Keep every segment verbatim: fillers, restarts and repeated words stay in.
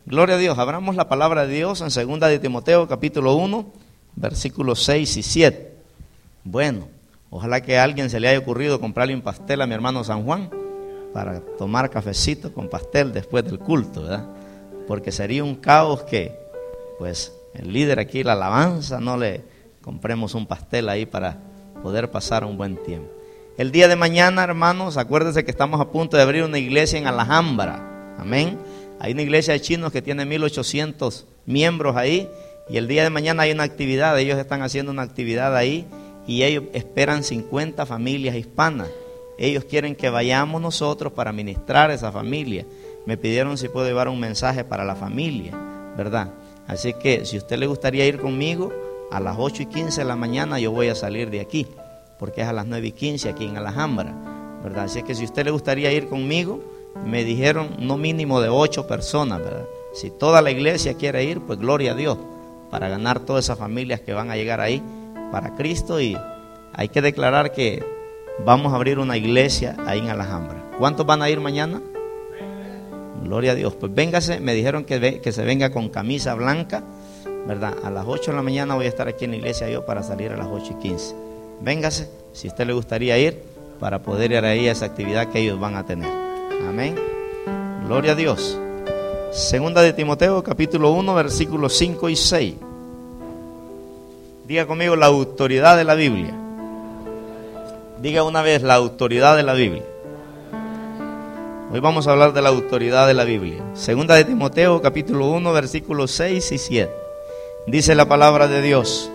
Gloria a Dios. Abramos la palabra de Dios en segunda de Timoteo capítulo uno, versículos seis y siete. Bueno, ojalá que a alguien se le haya ocurrido comprarle un pastel a mi hermano San Juan para tomar cafecito con pastel después del culto, ¿verdad? Porque sería un caos que, pues, el líder aquí, la alabanza, no le compremos un pastel ahí para poder pasar un buen tiempo. El día de mañana, hermanos, acuérdense que estamos a punto de abrir una iglesia en Alhambra. Amén. Hay una iglesia de chinos que tiene mil ochocientos miembros ahí, y el día de mañana hay una actividad, ellos están haciendo una actividad ahí, y ellos esperan cincuenta familias hispanas. Ellos quieren que vayamos nosotros para ministrar a esa familia. Me pidieron si puedo llevar un mensaje para la familia, ¿verdad? Así que si a usted le gustaría ir conmigo, a las ocho y quince de la mañana yo voy a salir de aquí, porque es a las nueve y quince aquí en Alhambra, ¿verdad? Así que si a usted le gustaría ir conmigo, me dijeron no mínimo de ocho personas, ¿verdad? Si toda la iglesia quiere ir, pues gloria a Dios, para ganar todas esas familias que van a llegar ahí para Cristo. Y hay que declarar que vamos a abrir una iglesia ahí en Alhambra. ¿Cuántos van a ir mañana? Gloria a Dios. Pues véngase, me dijeron que, ve, que se venga con camisa blanca, ¿verdad? A las ocho de la mañana voy a estar aquí en la iglesia yo para salir a las ocho y quince. Véngase, si a usted le gustaría ir, para poder ir ahí a esa actividad que ellos van a tener. Amén. Gloria a Dios. Segunda de Timoteo, capítulo uno, versículos cinco y seis. Diga conmigo la autoridad de la Biblia. Diga una vez la autoridad de la Biblia. Hoy vamos a hablar de la autoridad de la Biblia. Segunda de Timoteo, capítulo uno, versículos seis y siete. Dice la palabra de Dios: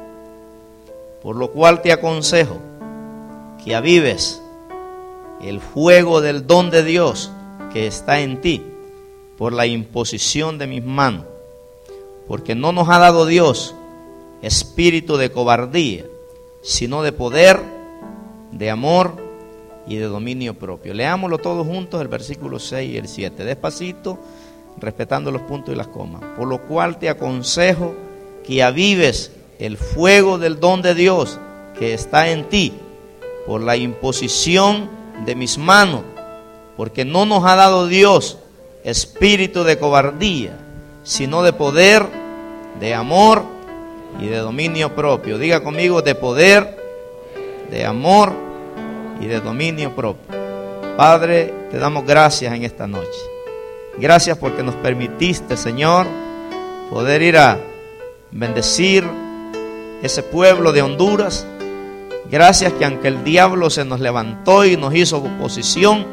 por lo cual te aconsejo que avives el fuego del don de Dios que está en ti por la imposición de mis manos, porque no nos ha dado Dios espíritu de cobardía, sino de poder, de amor y de dominio propio. Leámoslo todos juntos, el versículo seis y el siete, despacito, respetando los puntos y las comas. Por lo cual te aconsejo que avives el fuego del don de Dios que está en ti por la imposición de mis manos, porque no nos ha dado Dios espíritu de cobardía, sino de poder, de amor y de dominio propio. Diga conmigo: de poder, de amor y de dominio propio. Padre, te damos gracias en esta noche. Gracias porque nos permitiste, Señor, poder ir a bendecir ese pueblo de Honduras. Gracias que aunque el diablo se nos levantó y nos hizo oposición,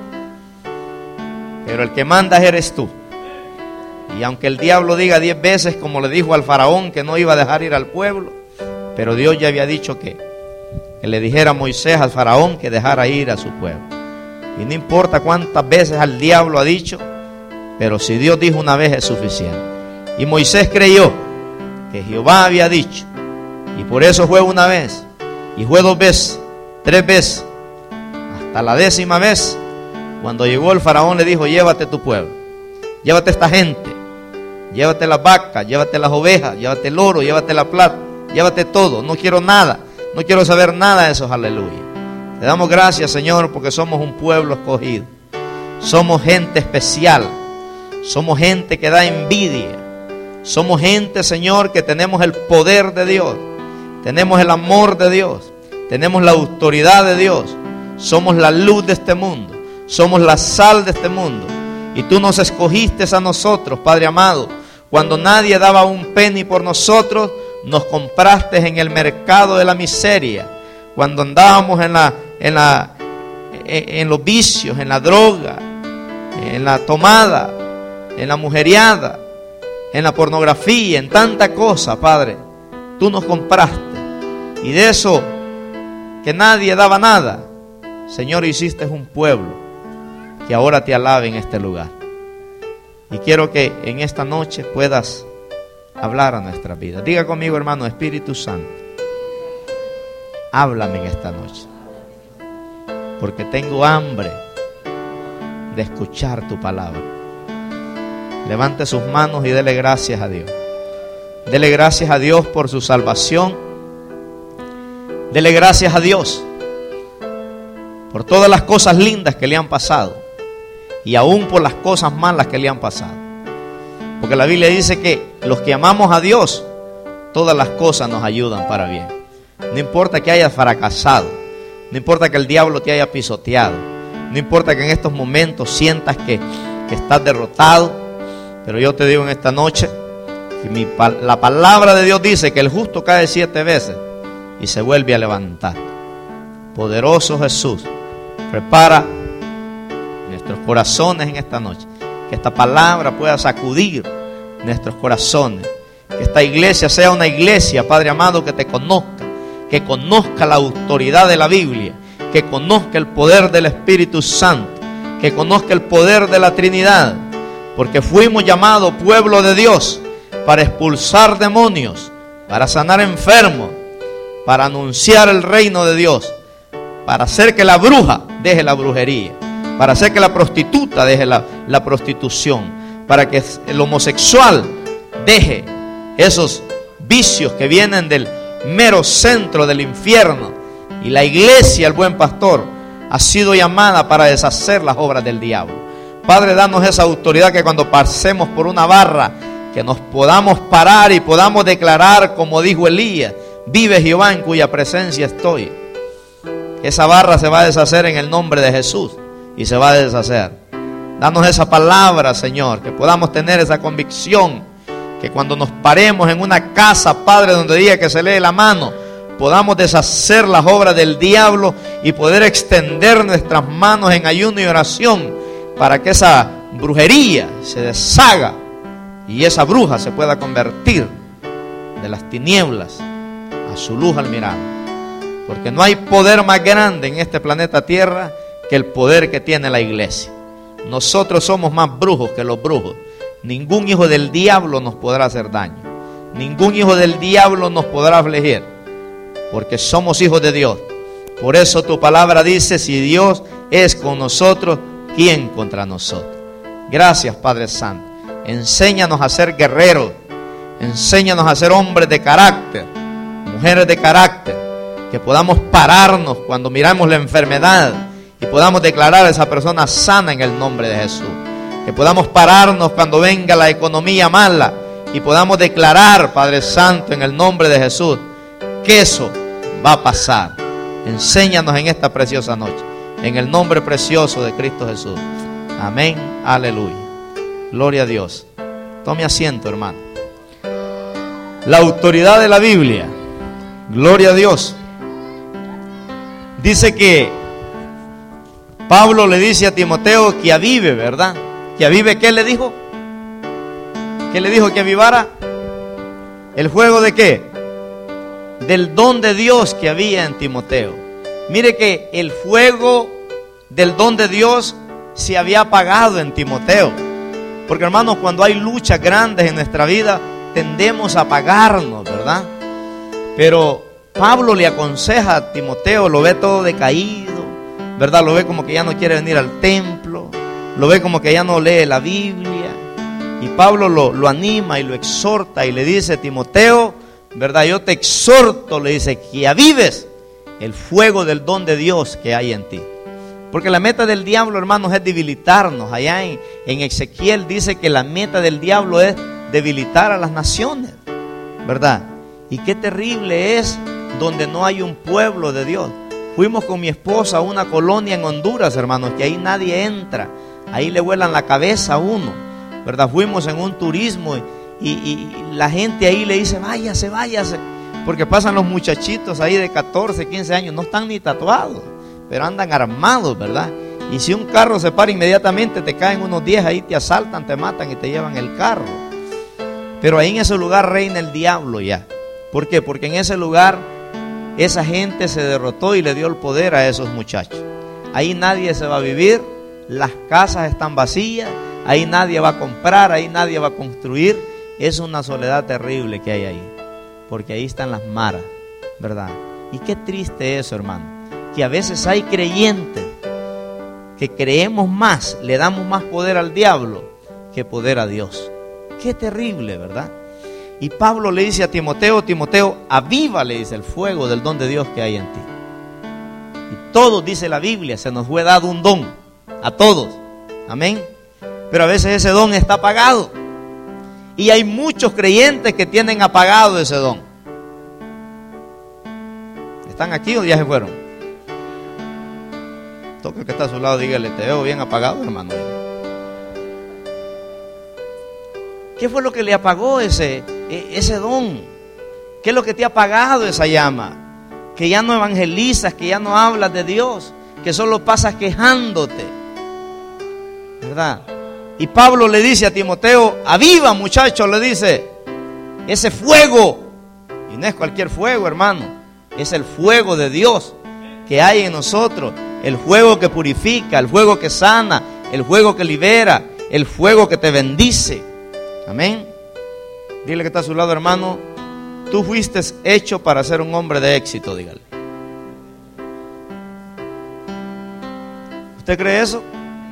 pero el que manda eres tú. Y aunque el diablo diga diez veces, como le dijo al faraón, que no iba a dejar ir al pueblo, pero Dios ya había dicho que, que le dijera a Moisés al faraón que dejara ir a su pueblo. Y no importa cuántas veces al diablo ha dicho, pero si Dios dijo una vez es suficiente. Y Moisés creyó que Jehová había dicho, y por eso fue una vez, y fue dos veces, tres veces, hasta la décima vez, cuando llegó el faraón le dijo: llévate tu pueblo, llévate esta gente, llévate las vacas, llévate las ovejas, llévate el oro, llévate la plata, llévate todo, no quiero nada, no quiero saber nada de esos, aleluya. Te damos gracias, Señor, porque somos un pueblo escogido, somos gente especial, somos gente que da envidia, somos gente, Señor, que tenemos el poder de Dios, tenemos el amor de Dios, tenemos la autoridad de Dios, somos la luz de este mundo, somos la sal de este mundo. Y tú nos escogiste a nosotros, Padre amado, cuando nadie daba un penny por nosotros, nos compraste en el mercado de la miseria, cuando andábamos en la, en la, en los vicios, en la droga, en la tomada, en la mujeriada, en la pornografía, en tanta cosa, Padre, tú nos compraste. Y de eso que nadie daba nada, Señor, hiciste un pueblo que ahora te alabe en este lugar. Y quiero que en esta noche puedas hablar a nuestra vida. Diga conmigo, hermano: Espíritu Santo, háblame en esta noche, porque tengo hambre de escuchar tu palabra. Levante sus manos y dele gracias a Dios. Dele gracias a Dios por su salvación. Dele gracias a Dios por todas las cosas lindas que le han pasado y aún por las cosas malas que le han pasado. Porque la Biblia dice que los que amamos a Dios, todas las cosas nos ayudan para bien. No importa que hayas fracasado, no importa que el diablo te haya pisoteado, no importa que en estos momentos sientas que, que estás derrotado, pero yo te digo en esta noche que mi, la palabra de Dios dice que el justo cae siete veces y se vuelve a levantar. Poderoso Jesús, prepara nuestros corazones en esta noche, que esta palabra pueda sacudir nuestros corazones, que esta iglesia sea una iglesia, Padre amado, que te conozca, que conozca la autoridad de la Biblia, que conozca el poder del Espíritu Santo, que conozca el poder de la Trinidad, porque fuimos llamados pueblo de Dios para expulsar demonios, para sanar enfermos, para anunciar el reino de Dios, para hacer que la bruja deje la brujería, para hacer que la prostituta deje la, la prostitución, para que el homosexual deje esos vicios que vienen del mero centro del infierno. Y la iglesia, el buen pastor, ha sido llamada para deshacer las obras del diablo. Padre, danos esa autoridad, que cuando pasemos por una barra, que nos podamos parar y podamos declarar, como dijo Elías: vive Jehová, en cuya presencia estoy. Esa barra se va a deshacer en el nombre de Jesús, y se va a deshacer. Danos esa palabra, Señor, que podamos tener esa convicción, que cuando nos paremos en una casa, Padre, donde diga que se lee la mano, podamos deshacer las obras del diablo y poder extender nuestras manos en ayuno y oración, para que esa brujería se deshaga y esa bruja se pueda convertir de las tinieblas a su luz admirable. Porque no hay poder más grande en este planeta Tierra que el poder que tiene la iglesia. Nosotros somos más brujos que los brujos. Ningún hijo del diablo nos podrá hacer daño. Ningún hijo del diablo nos podrá afligir, porque somos hijos de Dios. Por eso tu palabra dice: si Dios es con nosotros, ¿quién contra nosotros? Gracias, Padre Santo. Enséñanos a ser guerreros. Enséñanos a ser hombres de carácter, mujeres de carácter, que podamos pararnos cuando miramos la enfermedad y podamos declarar a esa persona sana en el nombre de Jesús. Que podamos pararnos cuando venga la economía mala y podamos declarar, Padre Santo, en el nombre de Jesús, que eso va a pasar. Enséñanos en esta preciosa noche, en el nombre precioso de Cristo Jesús. Amén, aleluya. Gloria a Dios. Tome asiento, hermano. La autoridad de la Biblia. Gloria a Dios. Dice que Pablo le dice a Timoteo que avive, ¿verdad? Que avive, ¿qué le dijo? ¿Qué le dijo que avivara? ¿El fuego de qué? Del don de Dios que había en Timoteo. Mire que el fuego del don de Dios se había apagado en Timoteo. Porque, hermanos, cuando hay luchas grandes en nuestra vida, tendemos a apagarnos, ¿verdad? Pero Pablo le aconseja a Timoteo, lo ve todo decaído, ¿verdad? Lo ve como que ya no quiere venir al templo, lo ve como que ya no lee la Biblia. Y Pablo lo, lo anima y lo exhorta y le dice: Timoteo, ¿verdad? Yo te exhorto, le dice, que avives el fuego del don de Dios que hay en ti. Porque la meta del diablo, hermanos, es debilitarnos. Allá en, en Ezequiel dice que la meta del diablo es debilitar a las naciones, ¿verdad? Y qué terrible es donde no hay un pueblo de Dios. Fuimos con mi esposa a una colonia en Honduras, hermanos, que ahí nadie entra. Ahí le vuelan la cabeza a uno, ¿verdad? Fuimos en un turismo y, y, y la gente ahí le dice: váyase, váyase. Porque pasan los muchachitos ahí de catorce, quince años, no están ni tatuados, pero andan armados, ¿verdad? Y si un carro se para, inmediatamente te caen unos diez ahí, te asaltan, te matan y te llevan el carro. Pero ahí en ese lugar reina el diablo ya. ¿Por qué? Porque en ese lugar esa gente se derrotó y le dio el poder a esos muchachos. Ahí nadie se va a vivir, las casas están vacías, ahí nadie va a comprar, ahí nadie va a construir. Es una soledad terrible que hay ahí, porque ahí están las maras, ¿verdad? Y qué triste eso, hermano, que a veces hay creyentes que creemos más, le damos más poder al diablo que poder a Dios. Qué terrible, ¿verdad? Y Pablo le dice a Timoteo: Timoteo, aviva, le dice, el fuego del don de Dios que hay en ti. Y todos, dice la Biblia, se nos fue dado un don, a todos, amén. Pero a veces ese don está apagado. Y hay muchos creyentes que tienen apagado ese don. ¿Están aquí o ya se fueron? Toca el que está a su lado, dígale, te veo bien apagado, hermano. ¿Qué fue lo que le apagó ese, ese don? ¿Qué es lo que te ha apagado esa llama? Que ya no evangelizas, que ya no hablas de Dios, que solo pasas quejándote, ¿verdad? Y Pablo le dice a Timoteo, aviva, muchacho, le dice, ese fuego. Y no es cualquier fuego, hermano, es el fuego de Dios que hay en nosotros, el fuego que purifica, el fuego que sana, el fuego que libera, el fuego que te bendice. Amén. Dile que está a su lado, hermano, tú fuiste hecho para ser un hombre de éxito, dígale. ¿Usted cree eso?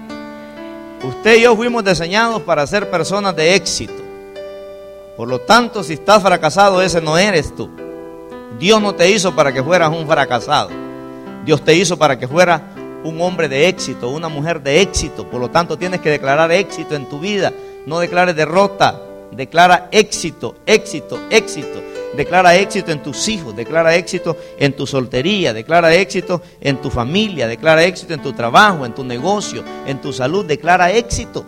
Usted y yo fuimos diseñados para ser personas de éxito. Por lo tanto, si estás fracasado, ese no eres tú. Dios no te hizo para que fueras un fracasado. Dios te hizo para que fueras un hombre de éxito, una mujer de éxito. Por lo tanto, tienes que declarar éxito en tu vida. No declares derrota. Declara éxito, éxito, éxito. Declara éxito en tus hijos, declara éxito en tu soltería, declara éxito en tu familia, declara éxito en tu trabajo, en tu negocio, en tu salud, declara éxito.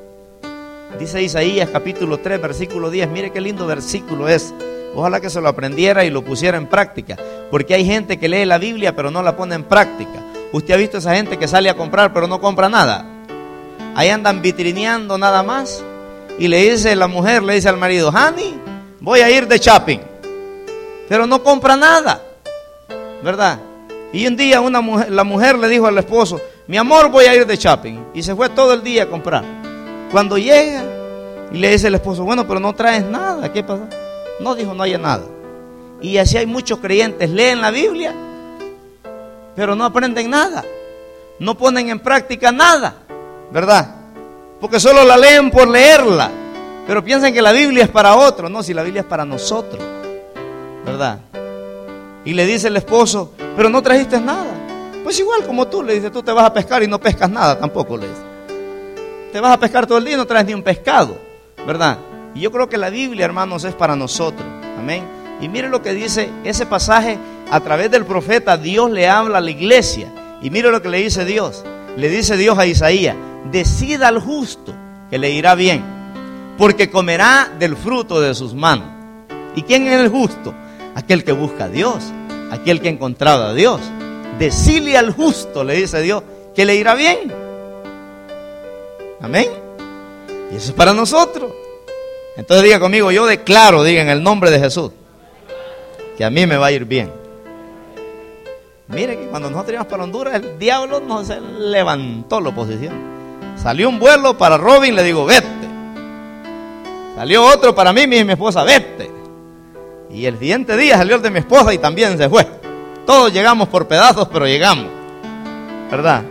Dice Isaías capítulo tres, versículo diez, mire qué lindo versículo es. Ojalá que se lo aprendiera y lo pusiera en práctica, porque hay gente que lee la Biblia pero no la pone en práctica. Usted ha visto esa gente que sale a comprar pero no compra nada. Ahí andan vitrineando nada más. Y le dice la mujer, le dice al marido, honey, voy a ir de shopping. Pero no compra nada, ¿verdad? Y un día una mujer, la mujer le dijo al esposo, mi amor, voy a ir de shopping. Y se fue todo el día a comprar. Cuando llega y le dice el esposo, bueno, pero no traes nada, ¿qué pasa? No, dijo, no hay nada. Y así hay muchos creyentes, leen la Biblia, pero no aprenden nada. No ponen en práctica nada, ¿verdad? Porque solo la leen por leerla, pero piensan que la Biblia es para otros. No, si la Biblia es para nosotros, ¿verdad? Y le dice el esposo, pero no trajiste nada. Pues igual como tú, le dice, tú te vas a pescar y no pescas nada tampoco, le dice. Te vas a pescar todo el día y no traes ni un pescado, ¿verdad? Y yo creo que la Biblia, hermanos, es para nosotros, amén. Y mire lo que dice ese pasaje, a través del profeta Dios le habla a la iglesia. Y mire lo que le dice Dios, le dice Dios a Isaías, decida al justo que le irá bien, porque comerá del fruto de sus manos. ¿Y quién es el justo? Aquel que busca a Dios, aquel que ha encontrado a Dios. Decile al justo, le dice Dios, que le irá bien. Amén. Y eso es para nosotros. Entonces diga conmigo, yo declaro, diga en el nombre de Jesús, que a mí me va a ir bien. Mire que cuando nosotros íbamos para Honduras, el diablo nos levantó la oposición. Salió un vuelo para Robin, le digo, vete. Salió otro para mí, mi, mi esposa, vete. Y el siguiente día salió el de mi esposa y también se fue. Todos llegamos por pedazos, pero llegamos, ¿verdad?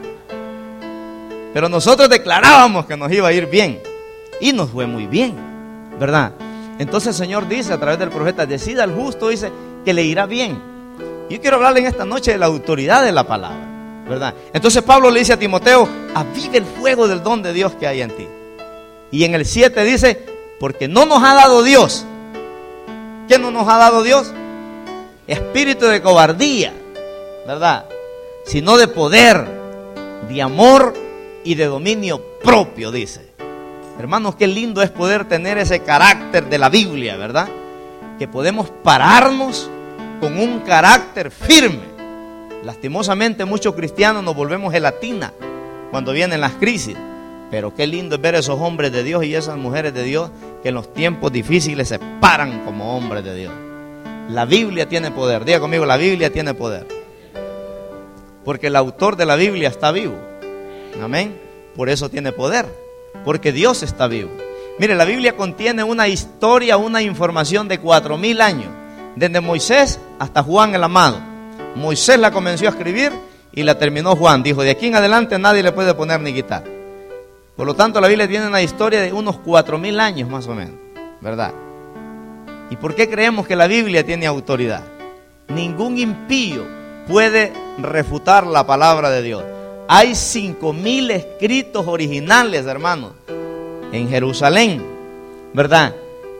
Pero nosotros declarábamos que nos iba a ir bien. Y nos fue muy bien, ¿verdad? Entonces el Señor dice a través del profeta, decida al justo, dice, que le irá bien. Yo quiero hablarle en esta noche de la autoridad de la palabra, ¿verdad? Entonces Pablo le dice a Timoteo, aviva el fuego del don de Dios que hay en ti. Y en el siete dice, porque no nos ha dado Dios. ¿Qué no nos ha dado Dios? Espíritu de cobardía, ¿verdad? Sino de poder, de amor y de dominio propio, dice. Hermanos, qué lindo es poder tener ese carácter de la Biblia, ¿verdad? Que podemos pararnos con un carácter firme. Lastimosamente muchos cristianos nos volvemos gelatina cuando vienen las crisis. Pero qué lindo es ver esos hombres de Dios y esas mujeres de Dios que en los tiempos difíciles se paran como hombres de Dios. La Biblia tiene poder. Diga conmigo, la Biblia tiene poder. Porque el autor de la Biblia está vivo. Amén. Por eso tiene poder. Porque Dios está vivo. Mire, la Biblia contiene una historia, una información de cuatro mil años. Desde Moisés hasta Juan el amado. Moisés la comenzó a escribir y la terminó Juan. Dijo, de aquí en adelante nadie le puede poner ni quitar. Por lo tanto, la Biblia tiene una historia de unos cuatro mil años más o menos, ¿verdad? ¿Y por qué creemos que la Biblia tiene autoridad? Ningún impío puede refutar la palabra de Dios. Hay cinco mil escritos originales, hermanos, en Jerusalén, ¿verdad?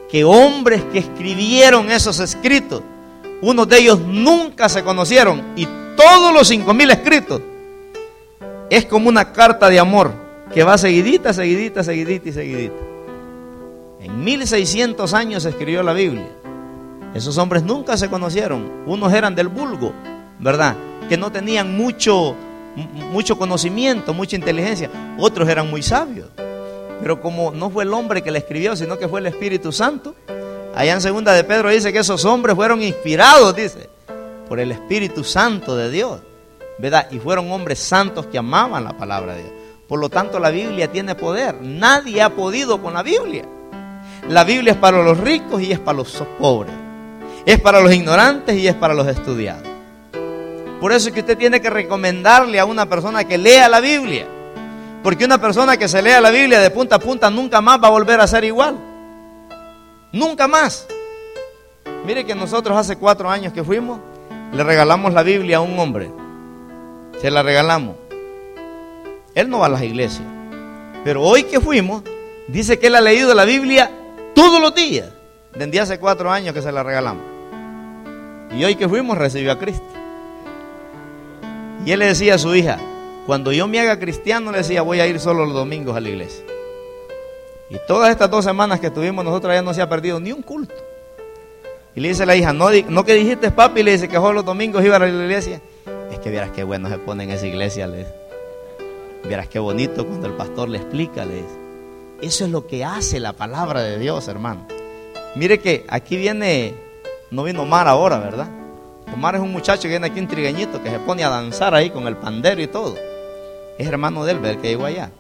que hombres que escribieron esos escritos, unos de ellos nunca se conocieron, y todos los cinco mil escritos es como una carta de amor que va seguidita, seguidita, seguidita y seguidita. En mil seiscientos años se escribió la Biblia. Esos hombres nunca se conocieron. Unos eran del vulgo, ¿verdad?, que no tenían mucho, mucho conocimiento, mucha inteligencia. Otros eran muy sabios. Pero como no fue el hombre que le escribió, sino que fue el Espíritu Santo, allá en segunda de Pedro dice que esos hombres fueron inspirados, dice, por el Espíritu Santo de Dios, ¿verdad? Y fueron hombres santos que amaban la palabra de Dios. Por lo tanto, la Biblia tiene poder. Nadie ha podido con la Biblia. La Biblia es para los ricos y es para los pobres. Es para los ignorantes y es para los estudiados. Por eso es que usted tiene que recomendarle a una persona que lea la Biblia. Porque una persona que se lea la Biblia de punta a punta nunca más va a volver a ser igual. Nunca más. Mire que nosotros hace cuatro años que fuimos, le regalamos la Biblia a un hombre. Se la regalamos. Él no va a las iglesias. Pero hoy que fuimos, dice que él ha leído la Biblia todos los días. Desde hace cuatro años que se la regalamos. Y hoy que fuimos recibió a Cristo. Y él le decía a su hija, cuando yo me haga cristiano, le decía, voy a ir solo los domingos a la iglesia. Y todas estas dos semanas que estuvimos nosotros allá no se ha perdido ni un culto. Y le dice a la hija, no, no que dijiste, papi, le dice que solo los domingos iba a la iglesia. Es que vieras qué bueno se pone en esa iglesia, le dice. Vieras qué bonito cuando el pastor le explica, le dice. Eso es lo que hace la palabra de Dios, hermano. Mire que aquí viene, no vino Omar ahora, ¿verdad? Omar es un muchacho que viene aquí, un trigueñito, que se pone a danzar ahí con el pandero y todo. Es hermano de él, el que llegó allá.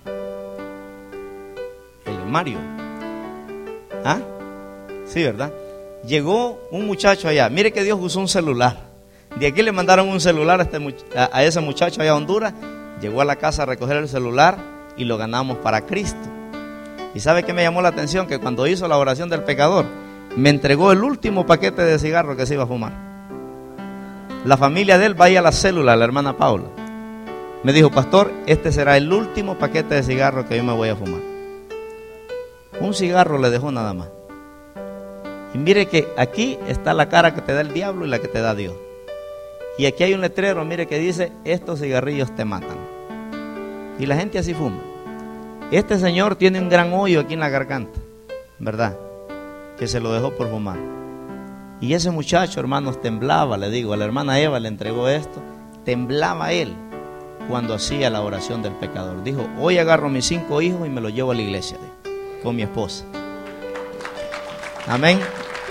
El Mario. ¿Ah? Sí, ¿verdad? Llegó un muchacho allá. Mire que Dios usó un celular. De aquí le mandaron un celular a, este, a, a ese muchacho allá a Honduras. Llegó a la casa a recoger el celular y lo ganamos para Cristo. ¿Y sabe qué me llamó la atención? Que cuando hizo la oración del pecador, me entregó el último paquete de cigarros que se iba a fumar. La familia de él va a ir a la célula, la hermana Paula. Me dijo, pastor, este será el último paquete de cigarros que yo me voy a fumar. Un cigarro le dejó nada más. Y mire que aquí está la cara que te da el diablo y la que te da Dios. Y aquí hay un letrero, mire, que dice, estos cigarrillos te matan. Y la gente así fuma. Este señor tiene un gran hoyo aquí en la garganta, ¿verdad? Que se lo dejó por fumar. Y ese muchacho, hermanos, temblaba, le digo, a la hermana Eva le entregó esto, temblaba él cuando hacía la oración del pecador. Dijo, hoy agarro mis cinco hijos y me los llevo a la iglesia, dijo, con mi esposa. Amén.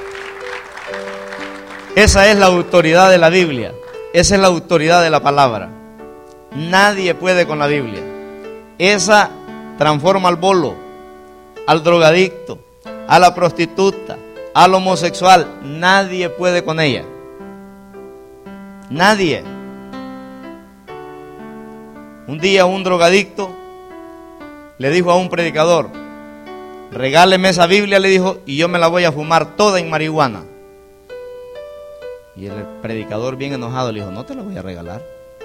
Esa es la autoridad de la Biblia. Esa es la autoridad de la palabra. Nadie puede con la Biblia. Esa transforma al bolo, al drogadicto, a la prostituta, al homosexual. Nadie puede con ella. Nadie. Un día un drogadicto le dijo a un predicador, regáleme esa Biblia, le dijo, y yo me la voy a fumar toda en marihuana. Y el predicador, bien enojado, le dijo, no te la voy a regalar.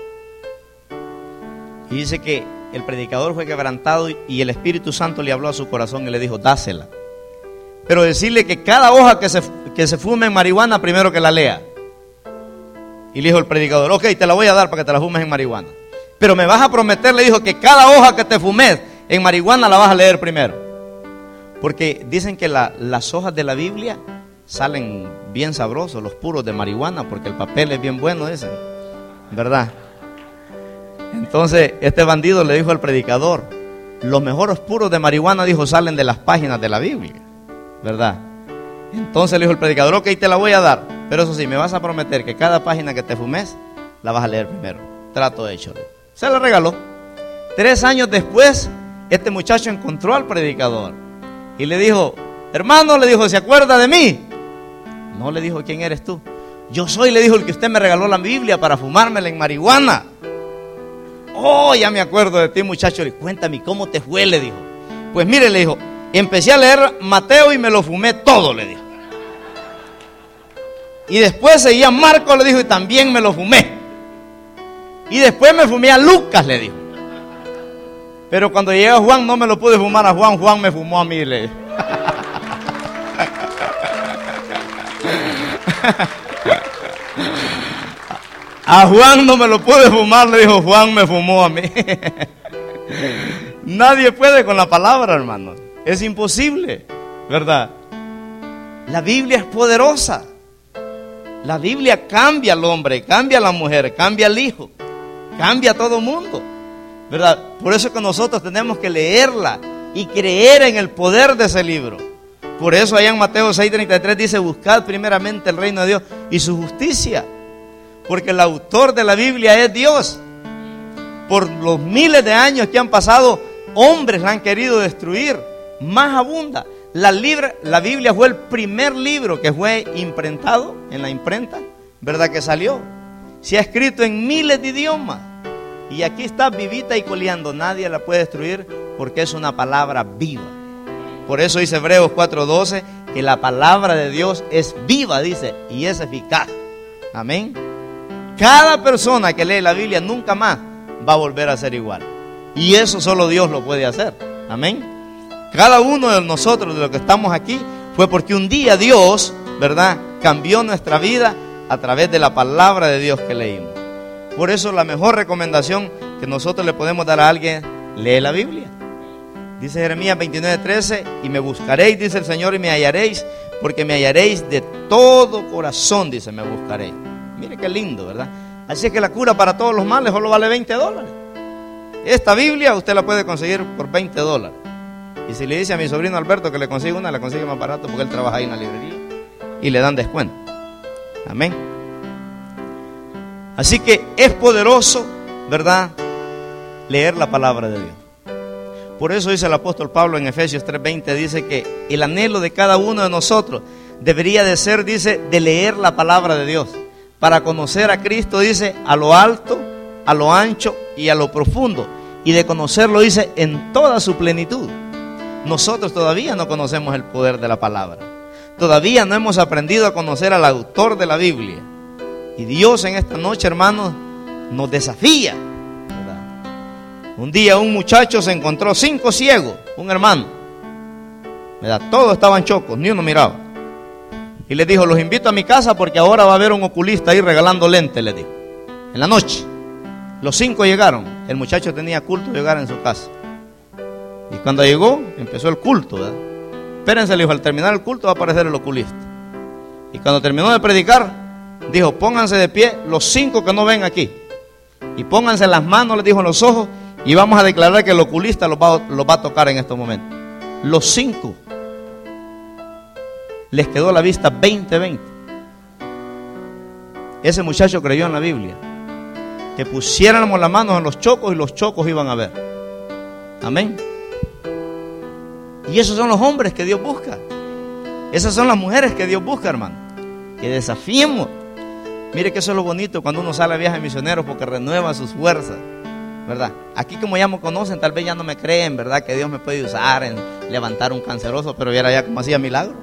Y dice que el predicador fue quebrantado y el Espíritu Santo le habló a su corazón y le dijo, dásela. Pero decirle que cada hoja que se, que se fume en marihuana, primero que la lea. Y le dijo el predicador, ok, te la voy a dar para que te la fumes en marihuana. Pero me vas a prometer, le dijo, que cada hoja que te fumes en marihuana la vas a leer primero. Porque dicen que la, las hojas de la Biblia salen bien sabrosos, los puros de marihuana, porque el papel es bien bueno, dicen, ¿verdad? Entonces este bandido le dijo al predicador, los mejores puros de marihuana, dijo, salen de las páginas de la Biblia, ¿verdad? Entonces le dijo el predicador, ok, te la voy a dar, pero eso sí, me vas a prometer que cada página que te fumes la vas a leer primero. Trato hecho. Se la regaló. Tres años después, este muchacho encontró al predicador y le dijo, hermano, le dijo, ¿se acuerda de mí? No, le dijo, ¿quién eres tú? Yo soy, le dijo, el que usted me regaló la Biblia para fumármela en marihuana. Oh, ya me acuerdo de ti, muchacho. Cuéntame, ¿cómo te fue? Le dijo. Pues mire, le dijo, empecé a leer Mateo y me lo fumé todo, le dijo. Y después seguía Marcos, le dijo, y también me lo fumé. Y después me fumé a Lucas, le dijo. Pero cuando llegué a Juan no me lo pude fumar a Juan, Juan me fumó a mí, le dijo. A Juan no me lo pude fumar, le dijo, Juan me fumó a mí. Nadie puede con la palabra, hermano. Es imposible, ¿verdad? La Biblia es poderosa. La Biblia cambia al hombre, cambia a la mujer, cambia al hijo, cambia a todo mundo, ¿verdad? Por eso es que nosotros tenemos que leerla y creer en el poder de ese libro. Por eso allá en Mateo seis treinta y tres dice, buscad primeramente el reino de Dios y su justicia. Porque el autor de la Biblia es Dios. Por los miles de años que han pasado, hombres la han querido destruir. Más abunda. La, libra, la Biblia fue el primer libro que fue imprentado en la imprenta, ¿verdad? Que salió. Se ha escrito en miles de idiomas. Y aquí está vivita y coleando. Nadie la puede destruir porque es una palabra viva. Por eso dice Hebreos cuatro doce que la palabra de Dios es viva, dice, y es eficaz. Amén. Cada persona que lee la Biblia nunca más va a volver a ser igual. Y eso solo Dios lo puede hacer. Amén. Cada uno de nosotros, de los que estamos aquí, fue porque un día Dios, ¿verdad?, cambió nuestra vida a través de la palabra de Dios que leímos. Por eso la mejor recomendación que nosotros le podemos dar a alguien, lee la Biblia. Dice Jeremías veintinueve trece, y me buscaréis, dice el Señor, y me hallaréis, porque me hallaréis de todo corazón, dice, me buscaréis. Mire qué lindo, ¿verdad? Así es que la cura para todos los males solo vale veinte dólares. Esta Biblia usted la puede conseguir por veinte dólares. Y si le dice a mi sobrino Alberto que le consigue una, la consigue más barato porque él trabaja ahí en la librería y le dan descuento. Amén. Así que es poderoso, ¿verdad?, leer la palabra de Dios. Por eso dice el apóstol Pablo en Efesios tres veinte, dice que el anhelo de cada uno de nosotros debería de ser, dice, de leer la palabra de Dios para conocer a Cristo, dice, a lo alto, a lo ancho y a lo profundo, y de conocerlo, dice, en toda su plenitud. Nosotros todavía no conocemos el poder de la palabra. Todavía no hemos aprendido a conocer al autor de la Biblia. Y Dios en esta noche, hermanos, nos desafía, ¿verdad? Un día un muchacho se encontró cinco ciegos, un hermano, ¿verdad? Todos estaban chocos, ni uno miraba. Y le dijo, los invito a mi casa porque ahora va a haber un oculista ahí regalando lentes, le dijo. En la noche. Los cinco llegaron. El muchacho tenía culto de llegar en su casa. Y cuando llegó, empezó el culto, ¿verdad? Espérense, le dijo, al terminar el culto va a aparecer el oculista. Y cuando terminó de predicar, dijo, pónganse de pie los cinco que no ven aquí. Y pónganse las manos, les dijo, en los ojos, y vamos a declarar que el oculista los va, los va a tocar en estos momentos. Los cinco les quedó la vista veinte veinte. Ese muchacho creyó en la Biblia, que pusiéramos las manos en los chocos y los chocos iban a ver. Amén. Y esos son los hombres que Dios busca. Esas son las mujeres que Dios busca, hermano. Que desafiemos. Mire que eso es lo bonito cuando uno sale a viaje misionero, porque renueva sus fuerzas, ¿verdad? Aquí como ya me conocen, tal vez ya no me creen, ¿verdad? Que Dios me puede usar en levantar un canceroso, pero viera ya cómo hacía milagro.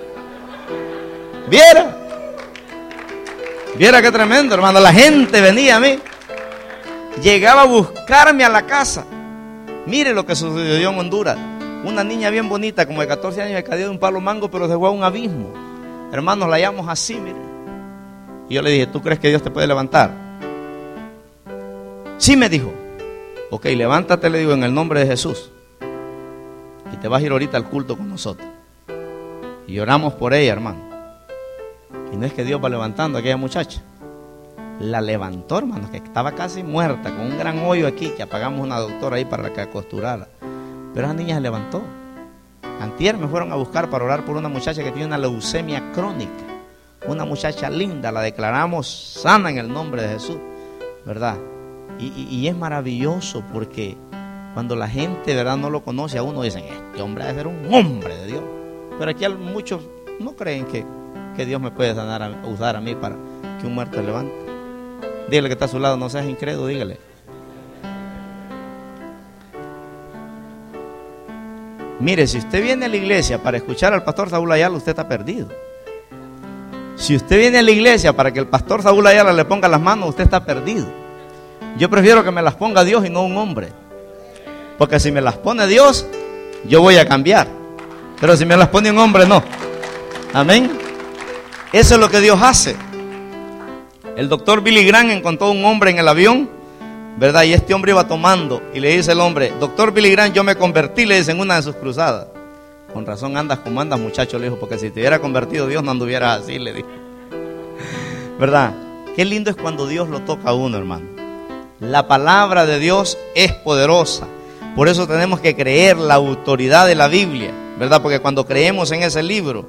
Viera. Viera qué tremendo, hermano. La gente venía a mí. Llegaba a buscarme a la casa. Mire lo que sucedió en Honduras. Una niña bien bonita, como de catorce años, que cayó de un palo mango, pero se fue a un abismo. Hermanos, la hallamos así, mire. Y yo le dije, ¿tú crees que Dios te puede levantar? Sí, me dijo. Ok, levántate, le digo, en el nombre de Jesús. Y te vas a ir ahorita al culto con nosotros. Y oramos por ella, hermano. Y no es que Dios va levantando a aquella muchacha. La levantó, hermano, que estaba casi muerta, con un gran hoyo aquí, que apagamos una doctora ahí para que acosturara. Pero esa niña se levantó. Antier me fueron a buscar para orar por una muchacha que tiene una leucemia crónica. Una muchacha linda, la declaramos sana en el nombre de Jesús, ¿verdad? Y, y, y es maravilloso porque cuando la gente, ¿verdad?, no lo conoce a uno, dicen, este hombre debe ser un hombre de Dios. Pero aquí muchos no creen que, que Dios me puede sanar a, usar a mí para que un muerto se levante. Dígale que está a su lado, no seas incrédulo, dígale. Mire, si usted viene a la iglesia para escuchar al pastor Saúl Ayala, usted está perdido. Si usted viene a la iglesia para que el pastor Saúl Ayala le ponga las manos, usted está perdido. Yo prefiero que me las ponga Dios y no un hombre. Porque si me las pone Dios, yo voy a cambiar. Pero si me las pone un hombre, no. Amén. Eso es lo que Dios hace. El doctor Billy Graham encontró un hombre en el avión, ¿verdad? Y este hombre iba tomando y le dice el hombre: doctor Billy Graham, yo me convertí, le dice, en una de sus cruzadas. Con razón andas como andas, muchacho, le dijo, porque si te hubiera convertido Dios no anduvieras así, le dijo. ¿Verdad? Qué lindo es cuando Dios lo toca a uno, hermano. La palabra de Dios es poderosa. Por eso tenemos que creer la autoridad de la Biblia, ¿verdad? Porque cuando creemos en ese libro,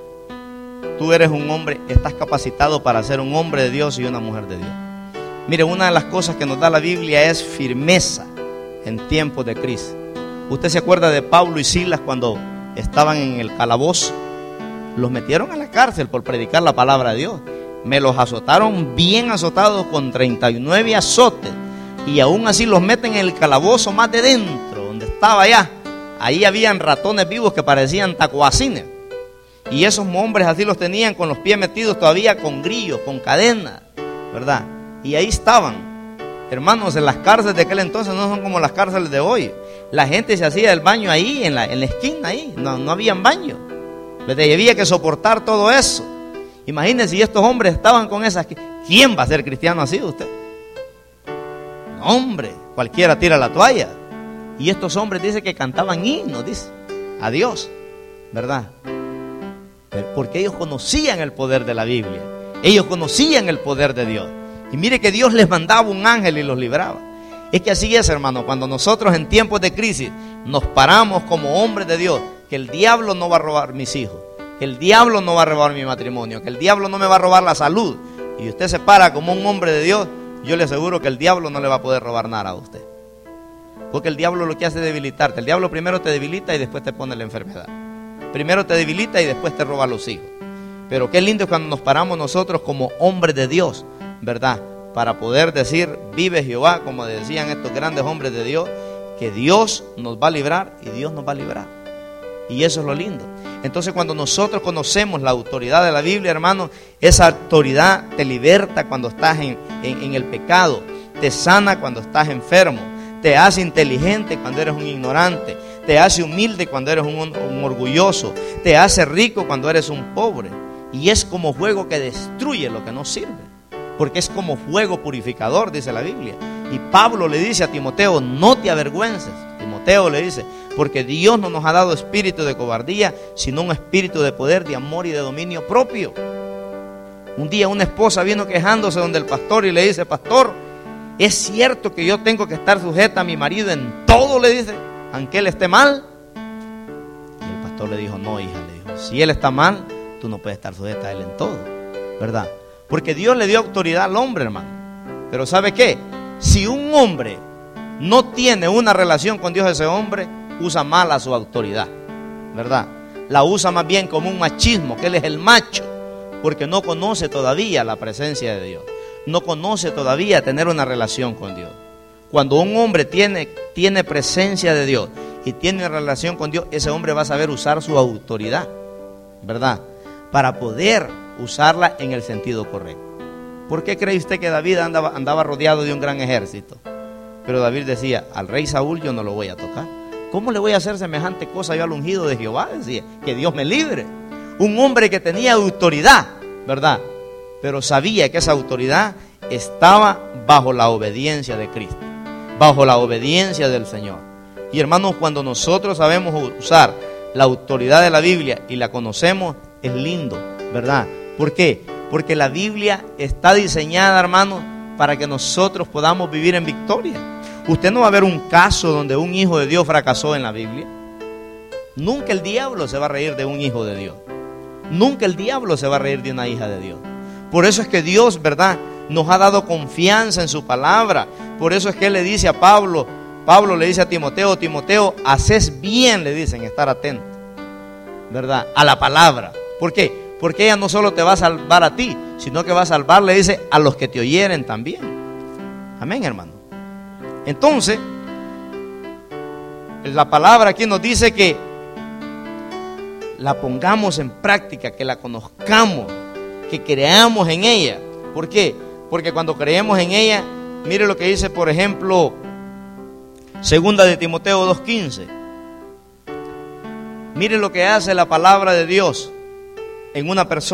tú eres un hombre, estás capacitado para ser un hombre de Dios y una mujer de Dios. Mire, una de las cosas que nos da la Biblia es firmeza en tiempos de crisis. ¿Usted se acuerda de Pablo y Silas cuando estaban en el calabozo? Los metieron a la cárcel por predicar la palabra de Dios. Me los azotaron bien azotados con treinta y nueve azotes. Y aún así los meten en el calabozo más de dentro, donde estaba allá. Ahí habían ratones vivos que parecían tacuacines. Y esos hombres así los tenían con los pies metidos todavía con grillos, con cadenas, ¿verdad? Y ahí estaban. Hermanos, en las cárceles de aquel entonces no son como las cárceles de hoy. La gente se hacía el baño ahí, en la, en la esquina ahí. No, no habían baño. Les había que soportar todo eso. Imagínense si estos hombres estaban con esas. ¿Quién va a ser cristiano así usted? No, hombre, cualquiera tira la toalla. Y estos hombres dicen que cantaban himnos, dice, a Dios, ¿verdad? Porque ellos conocían el poder de la Biblia. Ellos conocían el poder de Dios. Y mire que Dios les mandaba un ángel y los libraba. Es que así es, hermano, cuando nosotros en tiempos de crisis nos paramos como hombres de Dios, que el diablo no va a robar mis hijos, que el diablo no va a robar mi matrimonio, que el diablo no me va a robar la salud, y usted se para como un hombre de Dios, yo le aseguro que el diablo no le va a poder robar nada a usted. Porque el diablo lo que hace es debilitarte. El diablo primero te debilita y después te pone la enfermedad. Primero te debilita y después te roba los hijos. Pero qué lindo es cuando nos paramos nosotros como hombres de Dios, ¿verdad? Para poder decir, vive Jehová, como decían estos grandes hombres de Dios, que Dios nos va a librar y Dios nos va a librar. Y eso es lo lindo. Entonces cuando nosotros conocemos la autoridad de la Biblia, hermano, esa autoridad te liberta cuando estás en, en, en el pecado, te sana cuando estás enfermo, te hace inteligente cuando eres un ignorante, te hace humilde cuando eres un, un orgulloso, te hace rico cuando eres un pobre. Y es como fuego que destruye lo que no sirve, porque es como fuego purificador, dice la Biblia. Y Pablo le dice a Timoteo, no te avergüences. Timoteo le dice, porque Dios no nos ha dado espíritu de cobardía, sino un espíritu de poder, de amor y de dominio propio. Un día una esposa vino quejándose donde el pastor y le dice, pastor, ¿es cierto que yo tengo que estar sujeta a mi marido en todo? Le dice, aunque él esté mal. Y el pastor le dijo, no, hija, le dijo, si él está mal, tú no puedes estar sujeta a él en todo, ¿verdad? Porque Dios le dio autoridad al hombre, hermano. Pero ¿sabe qué? Si un hombre no tiene una relación con Dios, ese hombre usa mal a su autoridad, ¿verdad? La usa más bien como un machismo, que él es el macho, porque no conoce todavía la presencia de Dios. No conoce todavía tener una relación con Dios. Cuando un hombre tiene, tiene presencia de Dios y tiene relación con Dios, ese hombre va a saber usar su autoridad, ¿verdad? Para poder usarla en el sentido correcto. ¿Por qué cree usted que David andaba, andaba rodeado de un gran ejército? Pero David decía, al rey Saúl yo no lo voy a tocar. ¿Cómo le voy a hacer semejante cosa yo al ungido de Jehová? Decía, que Dios me libre. Un hombre que tenía autoridad, ¿verdad? Pero sabía que esa autoridad estaba bajo la obediencia de Cristo, bajo la obediencia del Señor. Y hermanos, cuando nosotros sabemos usar la autoridad de la Biblia y la conocemos, es lindo, ¿verdad? ¿Por qué? Porque la Biblia está diseñada, hermanos, para que nosotros podamos vivir en victoria. Usted no va a ver un caso donde un hijo de Dios fracasó en la Biblia. Nunca el diablo se va a reír de un hijo de Dios. Nunca el diablo se va a reír de una hija de Dios. Por eso es que Dios, ¿verdad?, nos ha dado confianza en su palabra. Por eso es que Él le dice a Pablo, Pablo le dice a Timoteo, Timoteo, haces bien, le dicen, estar atento, ¿verdad?, a la palabra. ¿Por qué? Porque ella no solo te va a salvar a ti, sino que va a salvar, le dice, a los que te oyeren también. Amén, hermano. Entonces, la palabra aquí nos dice que la pongamos en práctica, que la conozcamos, que creamos en ella. ¿Por qué? Porque cuando creemos en ella, mire lo que dice, por ejemplo, segunda de Timoteo dos quince. Mire lo que hace la palabra de Dios en una persona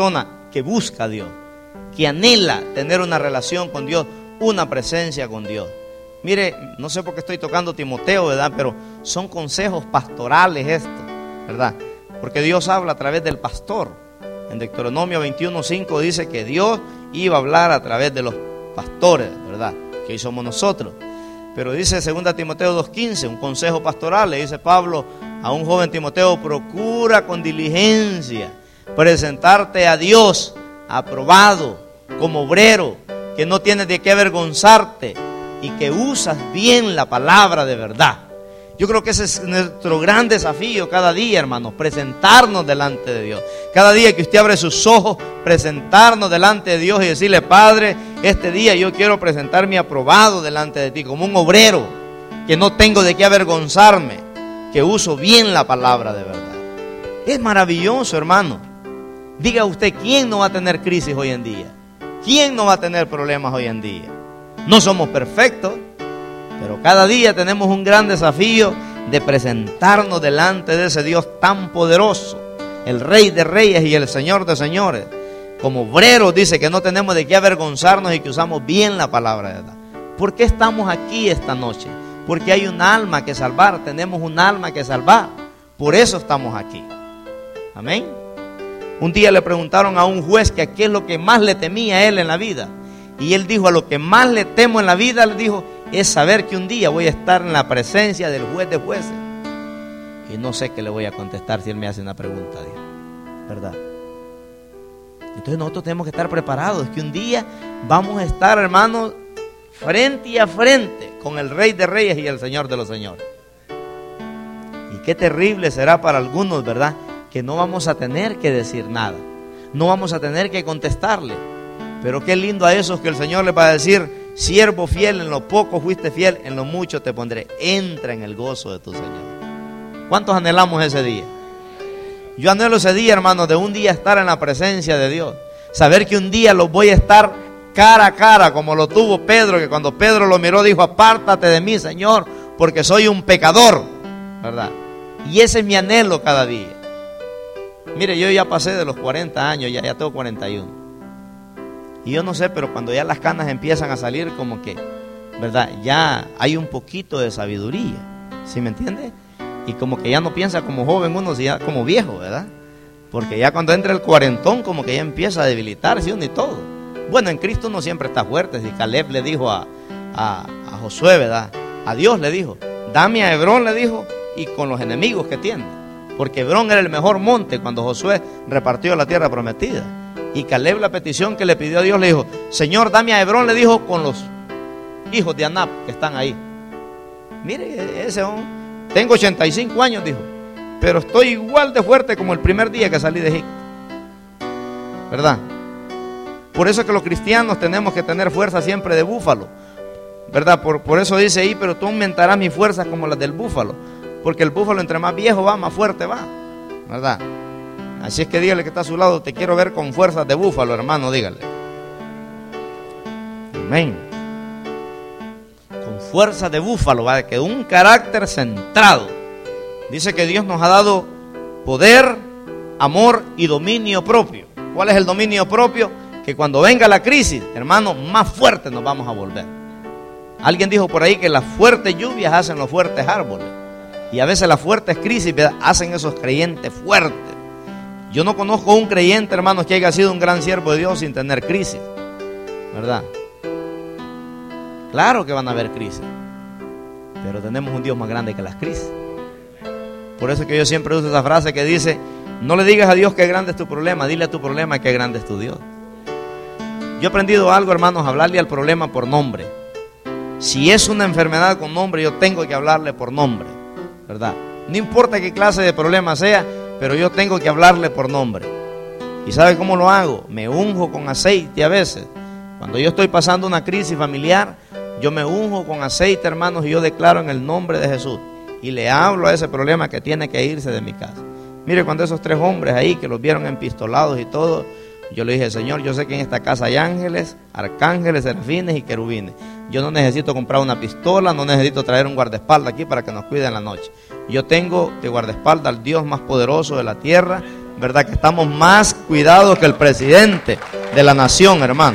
que busca a Dios, que anhela tener una relación con Dios, una presencia con Dios. Mire, no sé por qué estoy tocando Timoteo, ¿verdad? Pero son consejos pastorales estos, ¿verdad? Porque Dios habla a través del pastor. En Deuteronomio veintiuno cinco dice que Dios iba a hablar a través de los pastores, ¿verdad? Que hoy somos nosotros. Pero dice segunda Timoteo dos quince, un consejo pastoral, le dice Pablo a un joven Timoteo: procura con diligencia presentarte a Dios aprobado, como obrero, que no tienes de qué avergonzarte y que usas bien la palabra de verdad. Yo creo que ese es nuestro gran desafío cada día, hermanos, presentarnos delante de Dios. Cada día que usted abre sus ojos, presentarnos delante de Dios y decirle: Padre, este día yo quiero presentarme aprobado delante de ti, como un obrero, que no tengo de qué avergonzarme, que uso bien la palabra de verdad. Es maravilloso, hermano. Diga usted, ¿quién no va a tener crisis hoy en día? ¿Quién no va a tener problemas hoy en día? No somos perfectos, pero cada día tenemos un gran desafío de presentarnos delante de ese Dios tan poderoso, el Rey de Reyes y el Señor de Señores. Como obreros dice que no tenemos de qué avergonzarnos y que usamos bien la palabra de verdad. ¿Por qué estamos aquí esta noche? Porque hay un alma que salvar, tenemos un alma que salvar. Por eso estamos aquí. Amén. Un día le preguntaron a un juez que a qué es lo que más le temía a él en la vida. Y él dijo: a lo que más le temo en la vida, le dijo, es saber que un día voy a estar en la presencia del juez de jueces. Y no sé qué le voy a contestar si él me hace una pregunta, dijo. ¿Verdad? Entonces nosotros tenemos que estar preparados, que un día vamos a estar, hermanos, frente a frente con el Rey de Reyes y el Señor de los Señores. Y qué terrible será para algunos, ¿verdad?, que no vamos a tener que decir nada, no vamos a tener que contestarle. Pero qué lindo a esos que el Señor les va a decir: siervo fiel, en lo poco fuiste fiel, en lo mucho te pondré. Entra en el gozo de tu Señor. ¿Cuántos anhelamos ese día? Yo anhelo ese día, hermanos, de un día estar en la presencia de Dios. Saber que un día los voy a estar cara a cara, como lo tuvo Pedro, que cuando Pedro lo miró dijo: apártate de mí, Señor, porque soy un pecador, ¿verdad? Y ese es mi anhelo cada día. Mire, yo ya pasé de los cuarenta años, ya, ya tengo cuarenta y uno. Y yo no sé, pero cuando ya las canas empiezan a salir, como que, ¿verdad?, ya hay un poquito de sabiduría, ¿sí me entiende? Y como que ya no piensa como joven uno, sino como viejo, ¿verdad? Porque ya cuando entra el cuarentón, como que ya empieza a debilitarse uno y todo. Bueno, en Cristo uno siempre está fuerte. Si Caleb le dijo a, a, a Josué, ¿verdad?, a Dios le dijo: dame a Hebrón, le dijo, y con los enemigos que tiene. Porque Hebrón era el mejor monte cuando Josué repartió la tierra prometida. Y Caleb, la petición que le pidió a Dios, le dijo: Señor, dame a Hebrón, le dijo, con los hijos de Anab que están ahí. Mire, ese hombre, tengo ochenta y cinco años, dijo, pero estoy igual de fuerte como el primer día que salí de Egipto. ¿Verdad? Por eso es que los cristianos tenemos que tener fuerza siempre de búfalo, ¿verdad? Por, por eso dice ahí: pero tú aumentarás mis fuerzas como las del búfalo. Porque el búfalo entre más viejo va, más fuerte va, ¿verdad? Así es que dígale que está a su lado: te quiero ver con fuerzas de búfalo, hermano, dígale. Amén. Con fuerzas de búfalo, ¿vale? Que un carácter centrado. Dice que Dios nos ha dado poder, amor y dominio propio. ¿Cuál es el dominio propio? Que cuando venga la crisis, hermano, más fuerte nos vamos a volver. Alguien dijo por ahí que las fuertes lluvias hacen los fuertes árboles. Y a veces las fuertes crisis, ¿verdad?, hacen esos creyentes fuertes. Yo no conozco un creyente, hermanos, que haya sido un gran siervo de Dios sin tener crisis, ¿verdad? Claro que van a haber crisis, pero tenemos un Dios más grande que las crisis. Por eso es que yo siempre uso esa frase que dice: no le digas a Dios qué grande es tu problema, dile a tu problema qué grande es tu Dios. Yo he aprendido algo, hermanos, hablarle al problema por nombre. Si es una enfermedad con nombre, yo tengo que hablarle por nombre, ¿verdad? No importa qué clase de problema sea, pero yo tengo que hablarle por nombre. ¿Y sabe cómo lo hago? Me unjo con aceite a veces. Cuando yo estoy pasando una crisis familiar, yo me unjo con aceite, hermanos, y yo declaro en el nombre de Jesús. Y le hablo a ese problema que tiene que irse de mi casa. Mire, cuando esos tres hombres ahí que los vieron empistolados y todo, yo le dije: Señor, yo sé que en esta casa hay ángeles, arcángeles, serafines y querubines. Yo no necesito comprar una pistola, no necesito traer un guardaespaldas aquí para que nos cuide en la noche. Yo tengo de guardaespaldas al Dios más poderoso de la tierra, ¿verdad? Que estamos más cuidados que el presidente de la nación, hermano.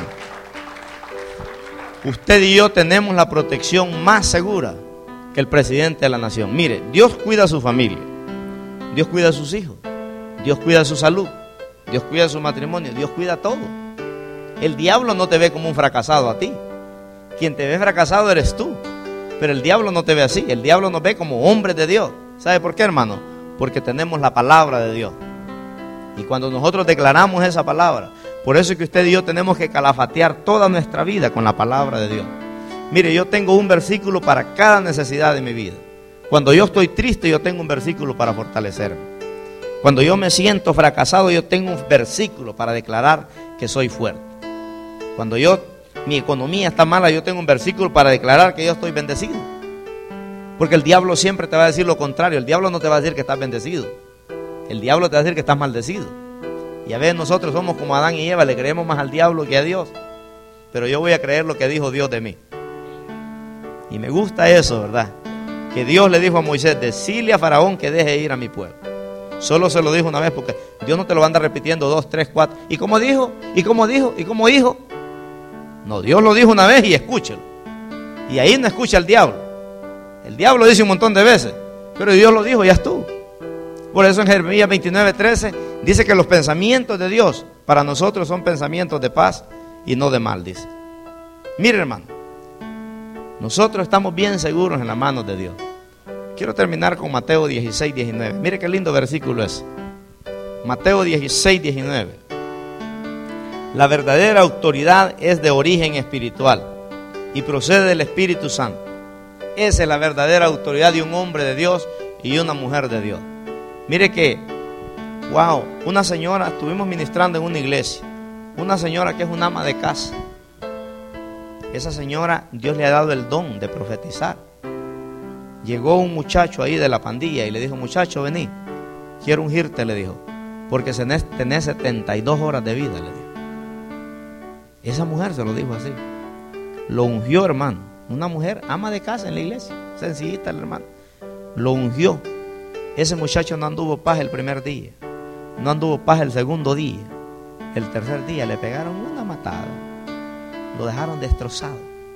Usted y yo tenemos la protección más segura que el presidente de la nación. Mire, Dios cuida a su familia, Dios cuida a sus hijos, Dios cuida su salud, Dios cuida su matrimonio, Dios cuida todo. El diablo no te ve como un fracasado a ti. Quien te ve fracasado eres tú. Pero el diablo no te ve así. El diablo nos ve como hombres de Dios. ¿Sabe por qué, hermano? Porque tenemos la palabra de Dios. Y cuando nosotros declaramos esa palabra, por eso es que usted y yo tenemos que calafatear toda nuestra vida con la palabra de Dios. Mire, yo tengo un versículo para cada necesidad de mi vida. Cuando yo estoy triste, yo tengo un versículo para fortalecerme. Cuando yo me siento fracasado, yo tengo un versículo para declarar que soy fuerte. Cuando yo, mi economía está mala, yo tengo un versículo para declarar que yo estoy bendecido. Porque el diablo siempre te va a decir lo contrario. El diablo no te va a decir que estás bendecido. El diablo te va a decir que estás maldecido. Y a veces nosotros somos como Adán y Eva, le creemos más al diablo que a Dios. Pero yo voy a creer lo que dijo Dios de mí. Y me gusta eso, ¿verdad? Que Dios le dijo a Moisés, decile a Faraón que deje ir a mi pueblo. Solo se lo dijo una vez, porque Dios no te lo va a andar repitiendo dos, tres, cuatro. ¿Y cómo dijo? ¿Y cómo dijo? ¿Y cómo dijo? No, Dios lo dijo una vez y escúchelo. Y ahí no escucha el diablo. El diablo dice un montón de veces, pero Dios lo dijo, ya estuvo. Por eso en Jeremías veintinueve, trece dice que los pensamientos de Dios para nosotros son pensamientos de paz y no de mal, dice. Mire, hermano, nosotros estamos bien seguros en las manos de Dios. Quiero terminar con Mateo dieciséis, diecinueve. Mire qué lindo versículo es. Mateo dieciséis, diecinueve. La verdadera autoridad es de origen espiritual y procede del Espíritu Santo. Esa es la verdadera autoridad de un hombre de Dios y una mujer de Dios. Mire que, wow, una señora, estuvimos ministrando en una iglesia, una señora que es una ama de casa. Esa señora, Dios le ha dado el don de profetizar. Llegó un muchacho ahí de la pandilla y le dijo, muchacho, vení, quiero ungirte, le dijo, porque tenés setenta y dos horas de vida, le dijo. Esa mujer se lo dijo así. Lo ungió, hermano. Una mujer ama de casa en la iglesia, sencillita el hermano. Lo ungió. Ese muchacho no anduvo paz el primer día, no anduvo paz el segundo día. El tercer día le pegaron una matada, lo dejaron destrozado.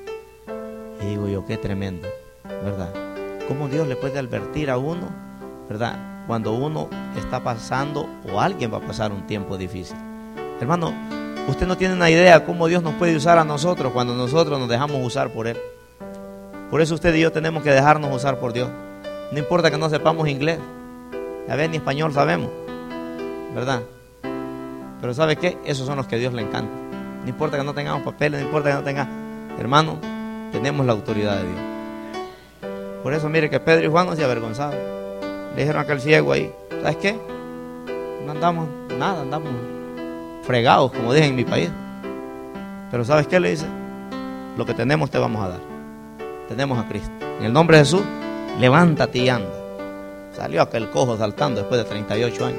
Y digo yo, qué tremendo, ¿verdad? Cómo Dios le puede advertir a uno, ¿verdad? Cuando uno está pasando o alguien va a pasar un tiempo difícil. Hermano, usted no tiene una idea cómo Dios nos puede usar a nosotros cuando nosotros nos dejamos usar por Él. Por eso usted y yo tenemos que dejarnos usar por Dios. No importa que no sepamos inglés, a ver, ni español sabemos, ¿verdad? Pero ¿sabe qué? Esos son los que a Dios le encanta. No importa que no tengamos papeles, no importa que no tenga, hermano, tenemos la autoridad de Dios. Por eso mire que Pedro y Juan no se avergonzaban. Le dijeron a aquel ciego ahí, ¿sabes qué? No andamos nada, andamos fregados, como dije en mi país. Pero ¿sabes qué le dice? Lo que tenemos te vamos a dar. Tenemos a Cristo. En el nombre de Jesús, levántate y anda. Salió aquel cojo saltando después de treinta y ocho años.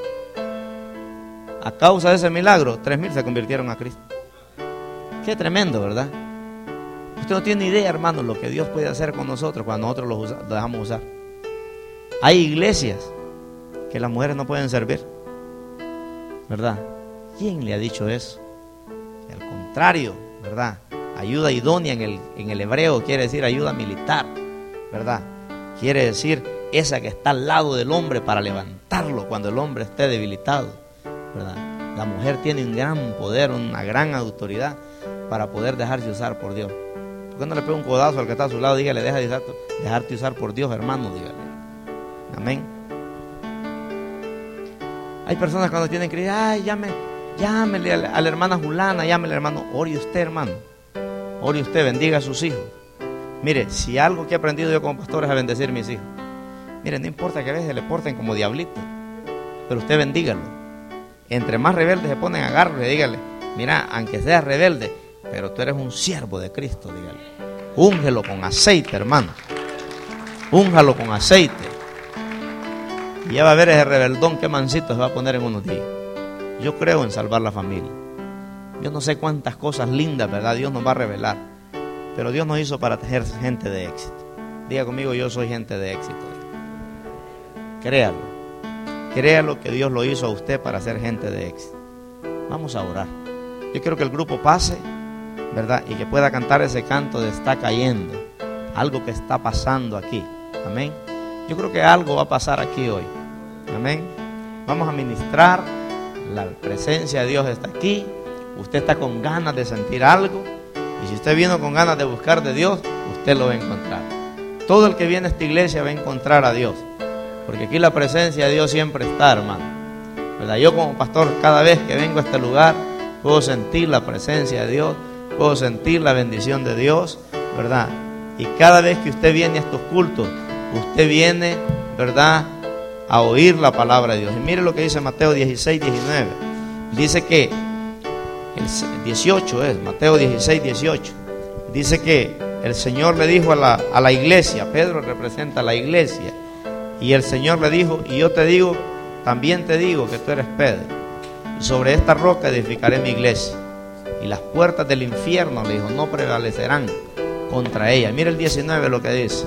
A causa de ese milagro, tres mil se convirtieron a Cristo. Qué tremendo, ¿verdad? Usted no tiene idea, hermano, lo que Dios puede hacer con nosotros cuando nosotros lo, usa, lo dejamos usar. Hay iglesias que las mujeres no pueden servir, ¿verdad? ¿Quién le ha dicho eso? Al contrario, ¿verdad? Ayuda idónea en el, en el hebreo quiere decir ayuda militar, ¿verdad? Quiere decir esa que está al lado del hombre para levantarlo cuando el hombre esté debilitado, ¿verdad? La mujer tiene un gran poder, una gran autoridad para poder dejarse usar por Dios. ¿Por qué no le pega un codazo al que está a su lado? Dígale, deja de dejarte usar por Dios, hermano, dígale. Amén. Hay personas cuando tienen que decir, ay, llame, llámele a la, a la hermana Julana, llámele al hermano. Ore usted, hermano. Ore usted, bendiga a sus hijos. Mire, si algo que he aprendido yo como pastor es a bendecir a mis hijos. Mire, no importa que a veces le porten como diablitos, pero usted bendígalo. Entre más rebeldes se ponen, agárralo y dígale, mira, aunque seas rebelde, pero tú eres un siervo de Cristo, dígale. Úngelo con aceite, hermano. Úngalo con aceite. Y ya va a ver ese rebeldón que mansito se va a poner en unos días. Yo creo en salvar la familia. Yo no sé cuántas cosas lindas, ¿verdad? Dios nos va a revelar. Pero Dios nos hizo para ser gente de éxito. Diga conmigo, yo soy gente de éxito. Créalo. créalo que Dios lo hizo a usted para ser gente de éxito. Vamos a orar. Yo quiero que el grupo pase, ¿verdad? Y que pueda cantar ese canto de está cayendo. Algo que está pasando aquí. Amén. Yo creo que algo va a pasar aquí hoy. Amén. Vamos a ministrar. La presencia de Dios está aquí. Usted está con ganas de sentir algo. Y si usted vino con ganas de buscar de Dios, usted lo va a encontrar. Todo el que viene a esta iglesia va a encontrar a Dios. Porque aquí la presencia de Dios siempre está, hermano. ¿Verdad? Yo como pastor, cada vez que vengo a este lugar, puedo sentir la presencia de Dios. Puedo sentir la bendición de Dios, ¿verdad? Y cada vez que usted viene a estos cultos, usted viene, ¿verdad?, a oír la palabra de Dios. Y mire lo que dice Mateo dieciséis, diecinueve. Dice que, el dieciocho es, Mateo dieciséis, dieciocho. Dice que el Señor le dijo a la, a la iglesia, Pedro representa a la iglesia, y el Señor le dijo, y yo te digo, también te digo que tú eres Pedro, y sobre esta roca edificaré mi iglesia, y las puertas del infierno, le dijo, no prevalecerán contra ella. Mira el diecinueve lo que dice.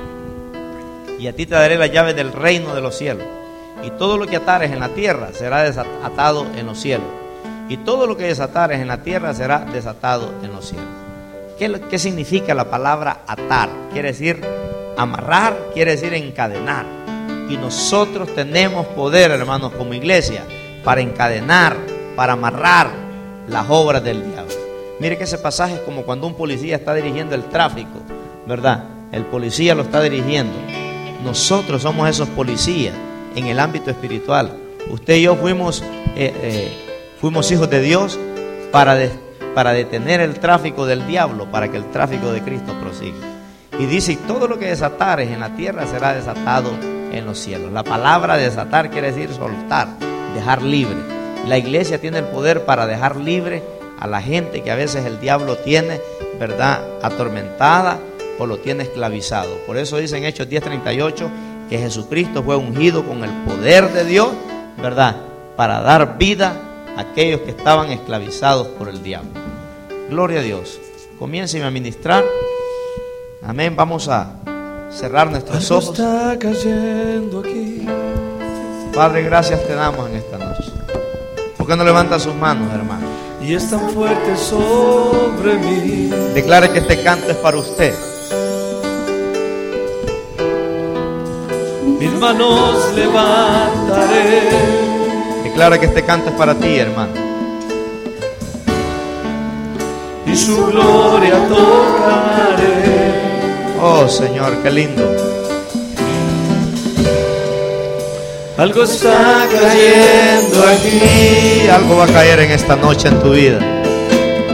Y a ti te daré las llaves del reino de los cielos. Y todo lo que atares en la tierra será desatado en los cielos. Y todo lo que desatares en la tierra será desatado en los cielos. ¿Qué, qué significa la palabra atar? Quiere decir amarrar, quiere decir encadenar. Y nosotros tenemos poder, hermanos, como iglesia, para encadenar, para amarrar las obras del diablo. Mire que ese pasaje es como cuando un policía está dirigiendo el tráfico, ¿verdad? El policía lo está dirigiendo. Nosotros somos esos policías en el ámbito espiritual. Usted y yo fuimos, eh, eh, fuimos hijos de Dios para, de, para detener el tráfico del diablo, para que el tráfico de Cristo prosiga. Y dice, y todo lo que desatares en la tierra será desatado en los cielos. La palabra desatar quiere decir soltar, dejar libre. La iglesia tiene el poder para dejar libre a la gente que a veces el diablo tiene, ¿verdad?, atormentada o lo tiene esclavizado. Por eso dice en Hechos diez, treinta y ocho que Jesucristo fue ungido con el poder de Dios, ¿verdad?, para dar vida a aquellos que estaban esclavizados por el diablo. Gloria a Dios. Comiencen a ministrar. Amén. Vamos a cerrar nuestros ojos. Está cayendo aquí. Padre, gracias te damos en esta noche. ¿Por qué no levanta sus manos, hermano? Y es tan fuerte sobre mí. Declare que este canto es para usted. Mis manos levantaré. Declara que este canto es para ti, hermano. Y su gloria tocaré. Oh, Señor, qué lindo. Algo está cayendo aquí. Algo va a caer en esta noche en tu vida.